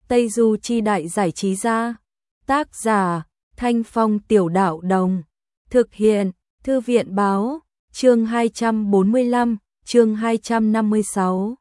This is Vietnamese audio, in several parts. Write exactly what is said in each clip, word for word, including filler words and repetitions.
Tây Du Chi Đại Giải Trí Gia. Tác giả Thanh Phong Tiểu Đạo Đồng. Thực hiện Thư viện Báo. Chương hai trăm bốn mươi lăm, chương hai trăm năm mươi sáu.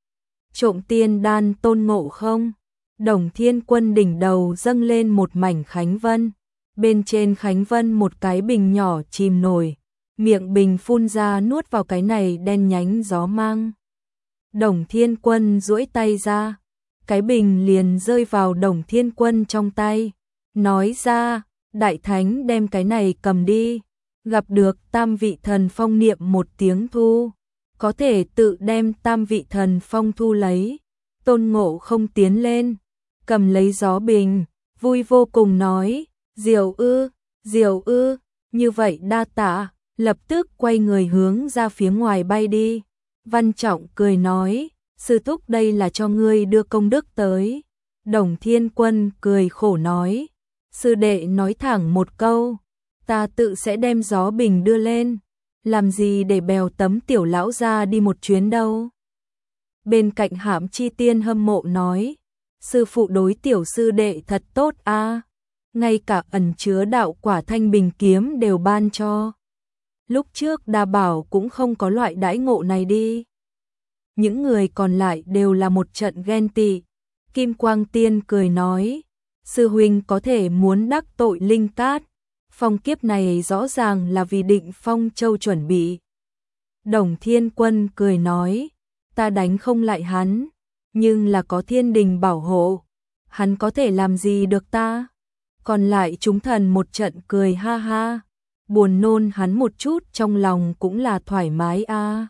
Trộm tiên đan Tôn Ngộ Không. Đồng Thiên Quân đỉnh đầu dâng lên một mảnh khánh vân. Bên trên khánh vân một cái bình nhỏ chìm nổi. Miệng bình phun ra nuốt vào cái này đen nhánh gió mang. Đồng Thiên Quân duỗi tay ra. Cái bình liền rơi vào Đồng Thiên Quân trong tay. Nói ra, Đại Thánh đem cái này cầm đi. Gặp được tam vị thần phong niệm một tiếng thu. Có thể tự đem tam vị thần phong thu lấy. Tôn Ngộ Không tiến lên. Cầm lấy gió bình. Vui vô cùng nói. Diệu ư, diệu ư. Như vậy đa tạ. Lập tức quay người hướng ra phía ngoài bay đi. Văn Trọng cười nói. Sư thúc đây là cho ngươi đưa công đức tới. Đồng Thiên Quân cười khổ nói. Sư đệ nói thẳng một câu. Ta tự sẽ đem gió bình đưa lên. Làm gì để bèo tấm tiểu lão ra đi một chuyến đâu. Bên cạnh Hãm Chi Tiên hâm mộ nói. Sư phụ đối tiểu sư đệ thật tốt a, à. Ngay cả ẩn chứa đạo quả thanh bình kiếm đều ban cho. Lúc trước Đa Bảo cũng không có loại đãi ngộ này đi. Những người còn lại đều là một trận ghen tị. Kim Quang Tiên cười nói. Sư huynh có thể muốn đắc tội Linh Cát. Phong kiếp này rõ ràng là vì định Phong Châu chuẩn bị. Đồng Thiên Quân cười nói. Ta đánh không lại hắn. Nhưng là có thiên đình bảo hộ. Hắn có thể làm gì được ta. Còn lại chúng thần một trận cười ha ha. Buồn nôn hắn một chút trong lòng cũng là thoải mái a. À.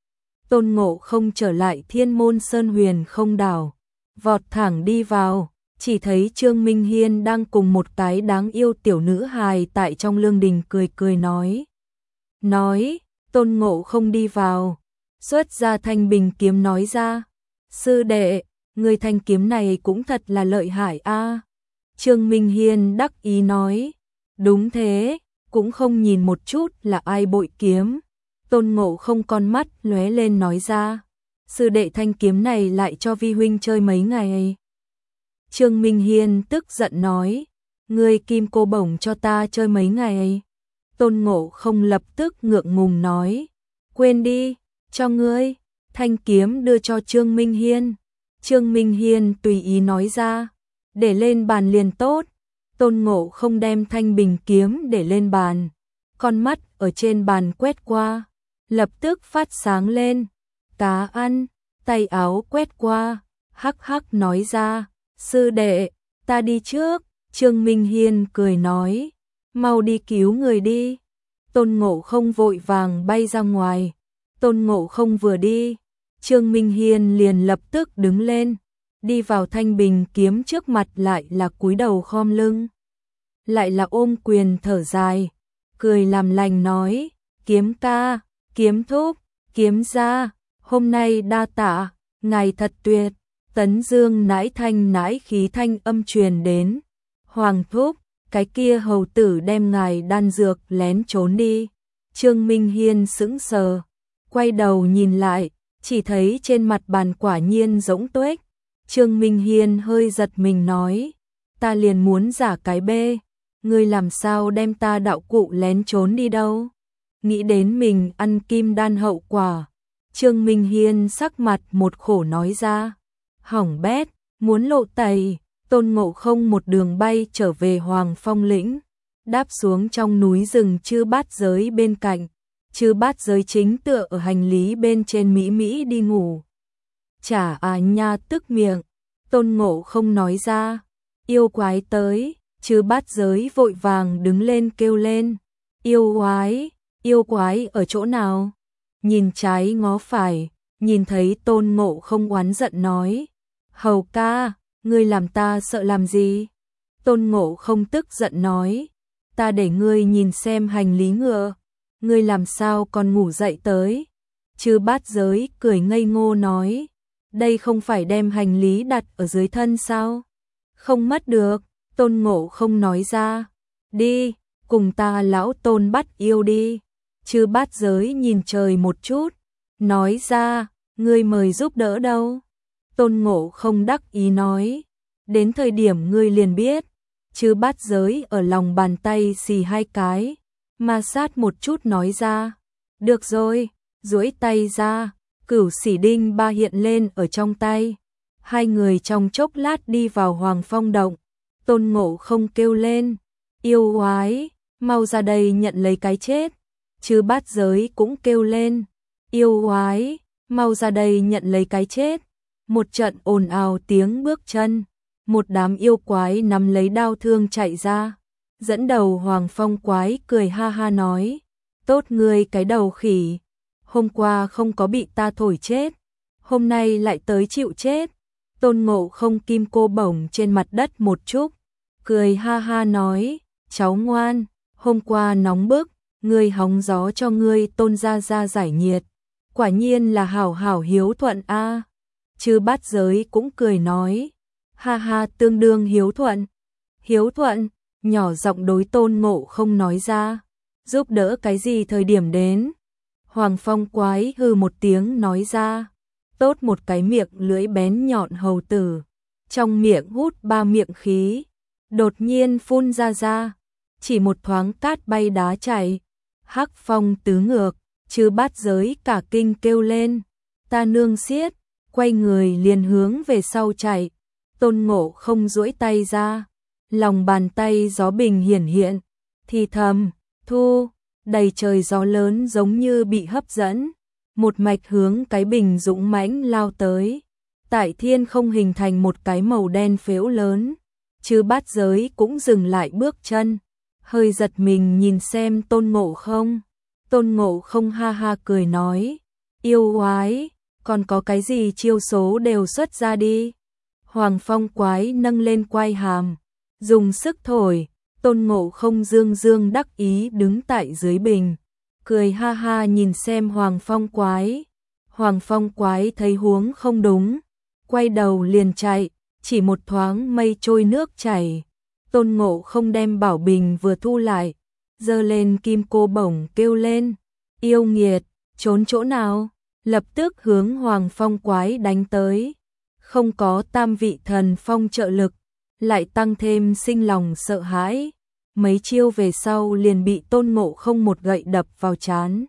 Tôn Ngộ Không trở lại Thiên Môn Sơn Huyền Không Đảo. Vọt thẳng đi vào. Chỉ thấy Trương Minh Hiên đang cùng một cái đáng yêu tiểu nữ hài tại trong lương đình cười cười nói. Nói, Tôn Ngộ Không đi vào. Xuất ra thanh bình kiếm nói ra. Sư đệ, người thanh kiếm này cũng thật là lợi hại a. À. Trương Minh Hiên đắc ý nói. Đúng thế, cũng không nhìn một chút là ai bội kiếm. Tôn Ngộ Không con mắt lóe lên nói ra. Sư đệ thanh kiếm này lại cho vi huynh chơi mấy ngày. Trương Minh Hiên tức giận nói. Ngươi kim cô bổng cho ta chơi mấy ngày. Tôn Ngộ Không lập tức ngượng ngùng nói. Quên đi, cho ngươi. Thanh kiếm đưa cho Trương Minh Hiên. Trương Minh Hiên tùy ý nói ra. Để lên bàn liền tốt. Tôn Ngộ Không đem thanh bình kiếm để lên bàn. Con mắt ở trên bàn quét qua. Lập tức phát sáng lên. Cá ăn, tay áo quét qua. Hắc hắc nói ra. Sư đệ, ta đi trước. Trương Minh Hiên cười nói. Mau đi cứu người đi. Tôn Ngộ Không vội vàng bay ra ngoài. Tôn Ngộ Không vừa đi. Trương Minh Hiên liền lập tức đứng lên. Đi vào thanh bình kiếm trước mặt lại là cúi đầu khom lưng. Lại là ôm quyền thở dài. Cười làm lành nói. Kiếm ca, kiếm thúc, kiếm gia. Hôm nay đa tạ, ngài thật tuyệt. Tấn Dương nãi thanh nãi khí thanh âm truyền đến. Hoàng thúc, cái kia hầu tử đem ngài đan dược lén trốn đi. Trương Minh Hiên sững sờ. Quay đầu nhìn lại, chỉ thấy trên mặt bàn quả nhiên rỗng tuếch. Trương Minh Hiên hơi giật mình nói. Ta liền muốn giả cái bê. Ngươi làm sao đem ta đạo cụ lén trốn đi đâu. Nghĩ đến mình ăn kim đan hậu quả. Trương Minh Hiên sắc mặt một khổ nói ra. Hỏng bét, muốn lộ tẩy. Tôn Ngộ Không một đường bay trở về Hoàng Phong lĩnh. Đáp xuống trong núi rừng Chư Bát Giới bên cạnh. Chư Bát Giới chính tựa ở hành lý bên trên Mỹ Mỹ đi ngủ. Chả à nha tức miệng. Tôn Ngộ Không nói ra. Yêu quái tới. Chư Bát Giới vội vàng đứng lên kêu lên. Yêu quái, yêu quái ở chỗ nào? Nhìn trái ngó phải. Nhìn thấy Tôn Ngộ Không oán giận nói. Hầu ca, ngươi làm ta sợ làm gì? Tôn Ngộ Không tức giận nói. Ta để ngươi nhìn xem hành lý ngựa. Ngươi làm sao còn ngủ dậy tới? Chư Bát Giới cười ngây ngô nói. Đây không phải đem hành lý đặt ở dưới thân sao? Không mất được. Tôn Ngộ Không nói ra. Đi, cùng ta lão Tôn bắt yêu đi. Chư Bát Giới nhìn trời một chút. Nói ra, ngươi mời giúp đỡ đâu? Tôn Ngộ Không đắc ý nói. đến thời điểm ngươi liền biết. Chư bát giới ở lòng bàn tay xì hai cái, ma sát một chút nói ra. Được rồi, duỗi tay ra, cửu xỉ đinh ba hiện lên ở trong tay. Hai người trong chốc lát đi vào Hoàng Phong động. Tôn Ngộ Không kêu lên, yêu oái, mau ra đây nhận lấy cái chết. Chư bát giới cũng kêu lên, yêu oái, mau ra đây nhận lấy cái chết. Một trận ồn ào tiếng bước chân, một đám yêu quái nắm lấy đao thương chạy ra. Dẫn đầu Hoàng Phong quái cười ha ha nói, tốt ngươi cái đầu khỉ, hôm qua không có bị ta thổi chết, hôm nay lại tới chịu chết. Tôn Ngộ Không kim cô bổng trên mặt đất một chút, cười ha ha nói, cháu ngoan, hôm qua nóng bức, ngươi hóng gió cho ngươi Tôn gia gia giải nhiệt, quả nhiên là hảo hảo hiếu thuận a. Chư bát giới cũng cười nói, ha ha tương đương hiếu thuận. Hiếu thuận, nhỏ giọng đối Tôn Ngộ Không nói ra, giúp đỡ cái gì thời điểm đến. Hoàng Phong quái hừ một tiếng nói ra, tốt một cái miệng lưỡi bén nhọn hầu tử, trong miệng hút ba miệng khí, đột nhiên phun ra ra, chỉ một thoáng cát bay đá chảy, hắc phong tứ ngược. Chư bát giới cả kinh kêu lên, ta nương xiết, quay người liền hướng về sau chạy. Tôn Ngộ Không duỗi tay ra, lòng bàn tay gió bình hiển hiện, thì thầm, thu, đầy trời gió lớn giống như bị hấp dẫn, một mạch hướng cái bình dũng mãnh lao tới. Tại thiên không hình thành một cái màu đen phếu lớn, chư bát giới cũng dừng lại bước chân, hơi giật mình nhìn xem Tôn Ngộ Không. Tôn Ngộ Không ha ha cười nói, yêu oái, còn có cái gì chiêu số đều xuất ra đi. Hoàng Phong quái nâng lên quai hàm, dùng sức thổi. Tôn Ngộ Không dương dương đắc ý đứng tại dưới bình, cười ha ha nhìn xem Hoàng Phong quái. Hoàng Phong quái thấy huống không đúng, quay đầu liền chạy, chỉ một thoáng mây trôi nước chảy. Tôn Ngộ Không đem bảo bình vừa thu lại, giơ lên kim cô bổng kêu lên, yêu nghiệt, trốn chỗ nào, lập tức hướng Hoàng Phong quái đánh tới. Không có tam vị thần phong trợ lực, lại tăng thêm sinh lòng sợ hãi, mấy chiêu về sau liền bị Tôn Ngộ Không một gậy đập vào trán.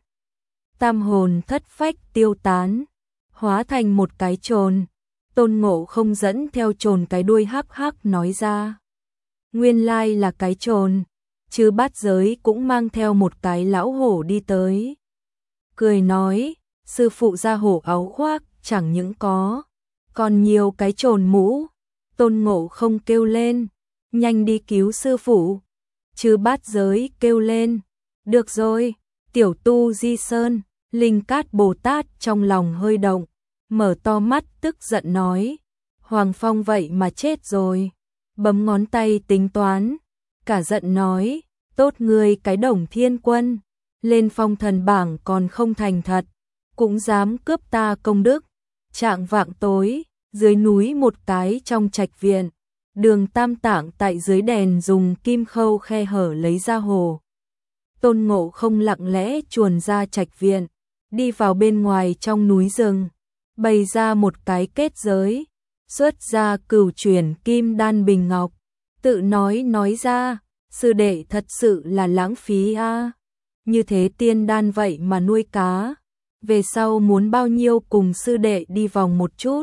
Tam hồn thất phách tiêu tán, hóa thành một cái trồn. Tôn Ngộ Không dẫn theo trồn cái đuôi hắc hắc nói ra, nguyên lai là cái trồn. Chư bát giới cũng mang theo một cái lão hổ đi tới, cười nói, sư phụ ra hổ áo khoác chẳng những có, còn nhiều cái trồn mũ. Tôn Ngộ Không kêu lên, nhanh đi cứu sư phụ. Chư bát giới kêu lên, được rồi. Tiểu Tu Di Sơn, Linh Cát Bồ Tát trong lòng hơi động, mở to mắt tức giận nói, Hoàng Phong vậy mà chết rồi. Bấm ngón tay tính toán, cả giận nói, tốt ngươi cái Đồng Thiên Quân, lên phong thần bảng còn không thành thật, cũng dám cướp ta công đức. Trạng vạng tối, dưới núi một cái trong trạch viện, Đường Tam Tạng tại dưới đèn dùng kim khâu khe hở lấy ra hồ. Tôn Ngộ Không lặng lẽ chuồn ra trạch viện, đi vào bên ngoài trong núi rừng, bày ra một cái kết giới, xuất ra cửu chuyển kim đan bình ngọc, tự nói nói ra, sư đệ thật sự là lãng phí a, như thế tiên đan vậy mà nuôi cá, về sau muốn bao nhiêu cùng sư đệ đi vòng một chút.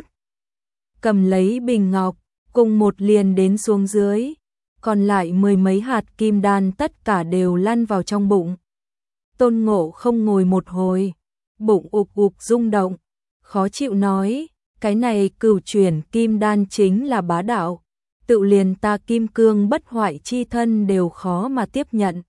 Cầm lấy bình ngọc, cùng một liền đến xuống dưới, còn lại mười mấy hạt kim đan tất cả đều lăn vào trong bụng. Tôn Ngộ Không ngồi một hồi, bụng ục ục rung động, khó chịu nói, cái này cửu chuyển kim đan chính là bá đạo, tự liền ta kim cương bất hoại chi thân đều khó mà tiếp nhận.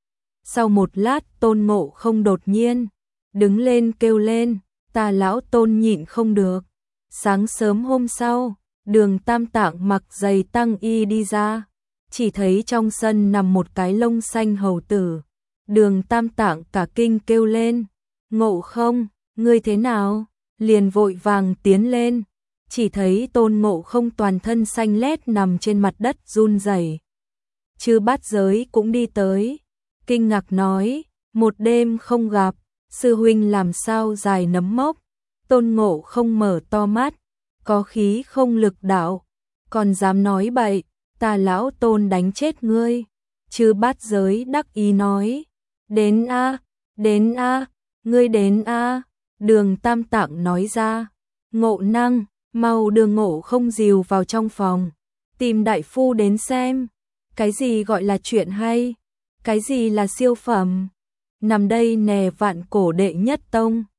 Sau một lát Tôn Ngộ Không đột nhiên đứng lên kêu lên, ta lão Tôn nhịn không được. Sáng sớm hôm sau, Đường Tam Tạng mặc giày tăng y đi ra, chỉ thấy trong sân nằm một cái lông xanh hầu tử. Đường Tam Tạng cả kinh kêu lên, Ngộ Không, ngươi thế nào? Liền vội vàng tiến lên, chỉ thấy Tôn Ngộ Không toàn thân xanh lét nằm trên mặt đất run rẩy. Chư bát giới cũng đi tới, kinh ngạc nói, một đêm không gặp, sư huynh làm sao dài nấm mốc. Tôn Ngộ Không mở to mắt, có khí không lực đạo, còn dám nói bậy, ta lão Tôn đánh chết ngươi. Chư Bát Giới đắc ý nói, đến a, đến a, ngươi đến a. Đường Tam Tạng nói ra, Ngộ Năng, mau đưa Ngộ Không dìu vào trong phòng, tìm đại phu đến xem, cái gì gọi là chuyện hay, cái gì là siêu phẩm. Nằm đây nè vạn cổ đệ nhất tông.